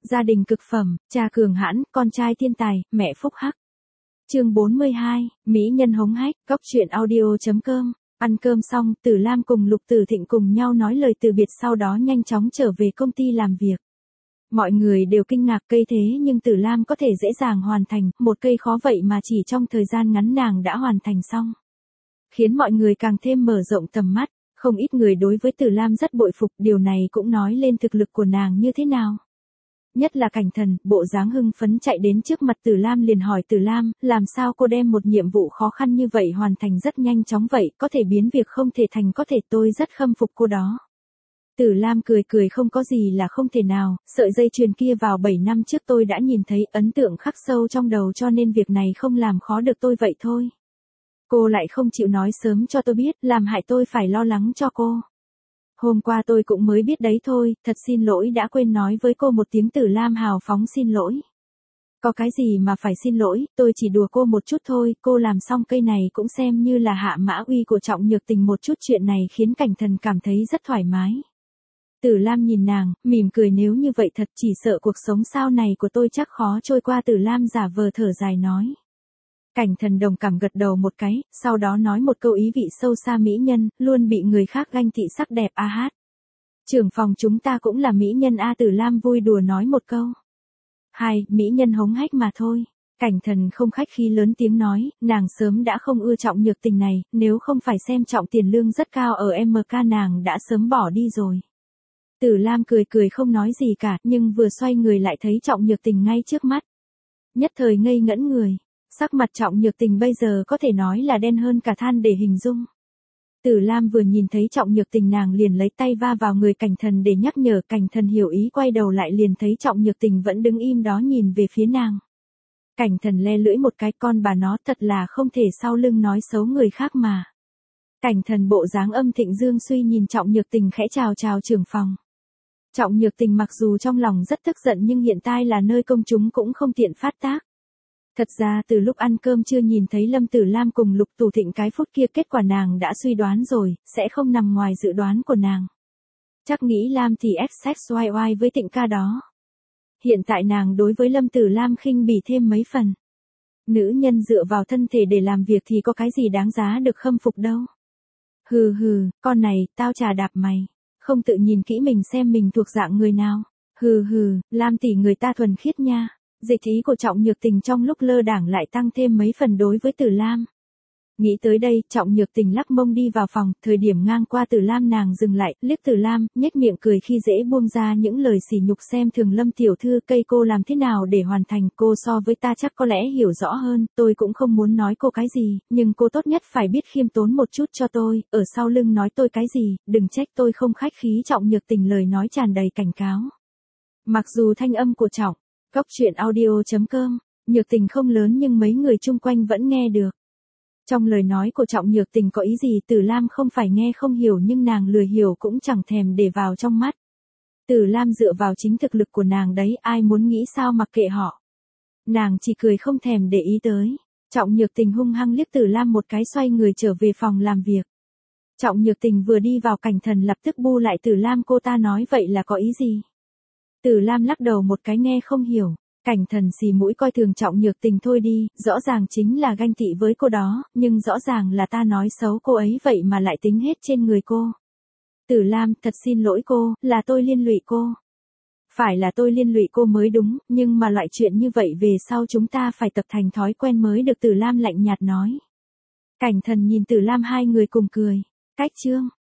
Gia đình cực phẩm, cha cường hãn, con trai thiên tài, mẹ phúc hắc. Chương 42, Mỹ nhân hống hách, góc truyện audio.com. Ăn cơm xong, Tử Lam cùng Lục Tử Thịnh cùng nhau nói lời từ biệt, sau đó nhanh chóng trở về công ty làm việc. Mọi người đều kinh ngạc cây thế nhưng Tử Lam có thể dễ dàng hoàn thành, một cây khó vậy mà chỉ trong thời gian ngắn nàng đã hoàn thành xong. Khiến mọi người càng thêm mở rộng tầm mắt, không ít người đối với Tử Lam rất bội phục, điều này cũng nói lên thực lực của nàng như thế nào. Nhất là Cảnh Thần, bộ dáng hưng phấn chạy đến trước mặt Tử Lam liền hỏi Tử Lam, làm sao cô đem một nhiệm vụ khó khăn như vậy hoàn thành rất nhanh chóng vậy, có thể biến việc không thể thành có thể, tôi rất khâm phục cô đó. Tử Lam cười cười, không có gì là không thể nào, sợi dây chuyền kia vào 7 năm trước tôi đã nhìn thấy, ấn tượng khắc sâu trong đầu cho nên việc này không làm khó được tôi vậy thôi. Cô lại không chịu nói sớm cho tôi biết, làm hại tôi phải lo lắng cho cô. Hôm qua tôi cũng mới biết đấy thôi, thật xin lỗi đã quên nói với cô một tiếng. Tử Lam hào phóng xin lỗi. Có cái gì mà phải xin lỗi, tôi chỉ đùa cô một chút thôi, cô làm xong cây này cũng xem như là hạ mã uy của Trọng Nhược Tình một chút, chuyện này khiến Cảnh Thần cảm thấy rất thoải mái. Tử Lam nhìn nàng, mỉm cười, nếu như vậy thật chỉ sợ cuộc sống sau này của tôi chắc khó trôi qua. Tử Lam giả vờ thở dài nói. Cảnh Thần đồng cảm gật đầu một cái, sau đó nói một câu ý vị sâu xa, mỹ nhân, luôn bị người khác ganh tị sắc đẹp a hát. Trưởng phòng chúng ta cũng là mỹ nhân a. Tử Lam vui đùa nói một câu. Hai, mỹ nhân hống hách mà thôi. Cảnh Thần không khách khí lớn tiếng nói, nàng sớm đã không ưa Trọng Nhược Tình này, nếu không phải xem trọng tiền lương rất cao ở MK nàng đã sớm bỏ đi rồi. Tử Lam cười cười không nói gì cả, nhưng vừa xoay người lại thấy Trọng Nhược Tình ngay trước mắt. Nhất thời ngây ngẩn người. Sắc mặt Trọng Nhược Tình bây giờ có thể nói là đen hơn cả than để hình dung. Tử Lam vừa nhìn thấy Trọng Nhược Tình nàng liền lấy tay va vào người Cảnh Thần để nhắc nhở. Cảnh Thần hiểu ý quay đầu lại liền thấy Trọng Nhược Tình vẫn đứng im đó nhìn về phía nàng. Cảnh Thần le lưỡi một cái, con bà nó thật là không thể sau lưng nói xấu người khác mà. Cảnh Thần bộ dáng âm thịnh dương suy nhìn Trọng Nhược Tình khẽ chào chào trưởng phòng. Trọng Nhược Tình mặc dù trong lòng rất tức giận nhưng hiện tại là nơi công chúng cũng không tiện phát tác. Thật ra từ lúc ăn cơm chưa nhìn thấy Lâm Tử Lam cùng Lục Tử Thịnh cái phút kia, kết quả nàng đã suy đoán rồi, sẽ không nằm ngoài dự đoán của nàng. Chắc nghĩ Lam thì XXYY với Thịnh ca đó. Hiện tại nàng đối với Lâm Tử Lam khinh bỉ thêm mấy phần. Nữ nhân dựa vào thân thể để làm việc thì có cái gì đáng giá được khâm phục đâu. Hừ hừ, con này, tao chà đạp mày. Không tự nhìn kỹ mình xem mình thuộc dạng người nào. Hừ hừ, Lam tỷ người ta thuần khiết nha. Dịch ý của Trọng Nhược Tình trong lúc lơ đãng lại tăng thêm mấy phần đối với Tử Lam. Nghĩ tới đây, Trọng Nhược Tình lắc mông đi vào phòng, thời điểm ngang qua Tử Lam nàng dừng lại, liếc Tử Lam, nhếch miệng cười khi dễ buông ra những lời sỉ nhục xem thường. Lâm tiểu thư, cây cô làm thế nào để hoàn thành, cô so với ta chắc có lẽ hiểu rõ hơn, tôi cũng không muốn nói cô cái gì, nhưng cô tốt nhất phải biết khiêm tốn một chút cho tôi, ở sau lưng nói tôi cái gì, đừng trách tôi không khách khí. Trọng Nhược Tình lời nói tràn đầy cảnh cáo. Mặc dù thanh âm của Góc truyện audio.com, Nhược Tình không lớn nhưng mấy người chung quanh vẫn nghe được. Trong lời nói của Trọng Nhược Tình có ý gì Tử Lam không phải nghe không hiểu nhưng nàng lười hiểu cũng chẳng thèm để vào trong mắt. Tử Lam dựa vào chính thực lực của nàng đấy, ai muốn nghĩ sao mặc kệ họ. Nàng chỉ cười không thèm để ý tới. Trọng Nhược Tình hung hăng liếc Tử Lam một cái xoay người trở về phòng làm việc. Trọng Nhược Tình vừa đi vào Cảnh Thần lập tức bu lại Tử Lam, cô ta nói vậy là có ý gì? Tử Lam lắc đầu một cái nghe không hiểu. Cảnh Thần xì mũi coi thường Trọng Nhược Tình thôi đi, rõ ràng chính là ganh tị với cô đó, nhưng rõ ràng là ta nói xấu cô ấy vậy mà lại tính hết trên người cô. Tử Lam, thật xin lỗi cô, là tôi liên lụy cô. Phải là tôi liên lụy cô mới đúng, nhưng mà loại chuyện như vậy về sau chúng ta phải tập thành thói quen mới được. Tử Lam lạnh nhạt nói. Cảnh Thần nhìn Tử Lam, hai người cùng cười. Cách chương